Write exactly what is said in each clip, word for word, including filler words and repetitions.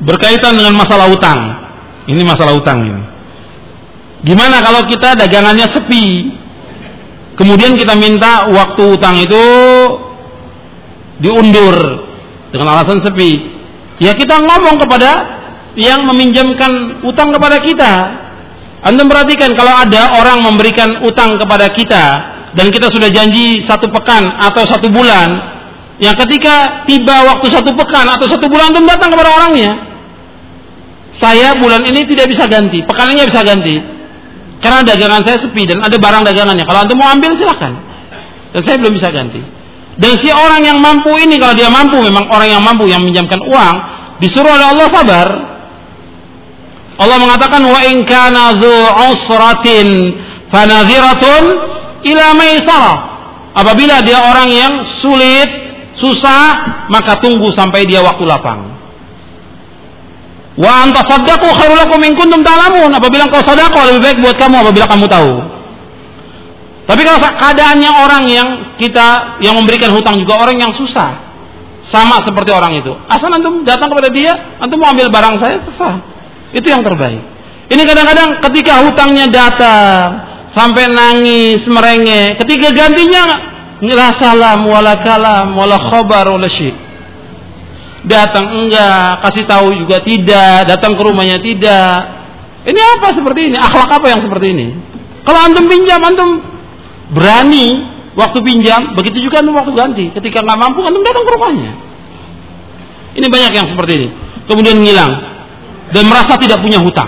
berkaitan dengan masalah utang. Ini masalah utang ini. Gimana kalau kita dagangannya sepi, kemudian kita minta waktu utang itu diundur dengan alasan sepi? Ya kita ngomong kepada yang meminjamkan utang kepada kita. Anda perhatikan, kalau ada orang memberikan utang kepada kita dan kita sudah janji satu pekan atau satu bulan, yang ketika tiba waktu satu pekan atau satu bulan antum datang kepada orangnya, saya bulan ini tidak bisa ganti, pekan ini bisa ganti, karena dagangan saya sepi dan ada barang dagangannya. Kalau antum mau ambil silahkan, dan saya belum bisa ganti. Dan si orang yang mampu ini, kalau dia mampu, memang orang yang mampu yang meminjamkan uang, disuruh oleh Allah sabar. Allah mengatakan wa in kana dzu usratin fanadhiratun ila maisarah. Apabila dia orang yang sulit, susah, maka tunggu sampai dia waktu lapang. Wa anta saddaqu khairul lakum in kuntum ta'lamun. Apabila engkau sedekah lebih baik buat kamu apabila kamu tahu. Tapi kalau keadaannya orang yang kita yang memberikan hutang juga orang yang susah, sama seperti orang itu. Asal antum datang kepada dia, antum mau ambil barang saya, sah. Itu yang terbaik. Ini kadang-kadang ketika hutangnya datang sampai nangis, merengek, ketika gantinya la salam wala kalam wala khabar wala syai'. Datang enggak, kasih tahu juga tidak, datang ke rumahnya tidak. Ini apa seperti ini? Akhlak apa yang seperti ini? Kalau antum pinjam, antum berani waktu pinjam, begitu juga antum waktu ganti. Ketika nggak mampu, antum datang ke rumahnya. Ini banyak yang seperti ini. Kemudian ngilang dan merasa tidak punya hutang.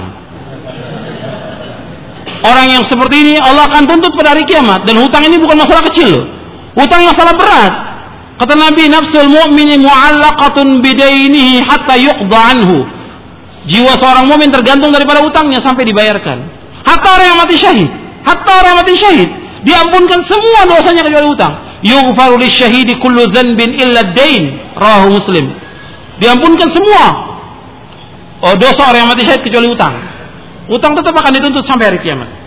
Orang yang seperti ini Allah akan tuntut pada hari kiamat. Dan hutang ini bukan masalah kecil loh. Hutang yang masalah berat. Kata Nabi, nafsul mu'mini mu'allaqatun bidainihi hatta yuqda anhu. Jiwa seorang mukmin tergantung daripada hutangnya sampai dibayarkan. Hatta orang yang mati syahid, hatta orang yang mati syahid, diampunkan semua dosanya kecuali hutang. Yughfaru lisyahidi kullu dzanbin illa ad-dain. Rawahu Muslim. Diampunkan semua oh, dosa orang yang mati syahid kecuali hutang. Hutang tetap akan dituntut sampai hari kiamat.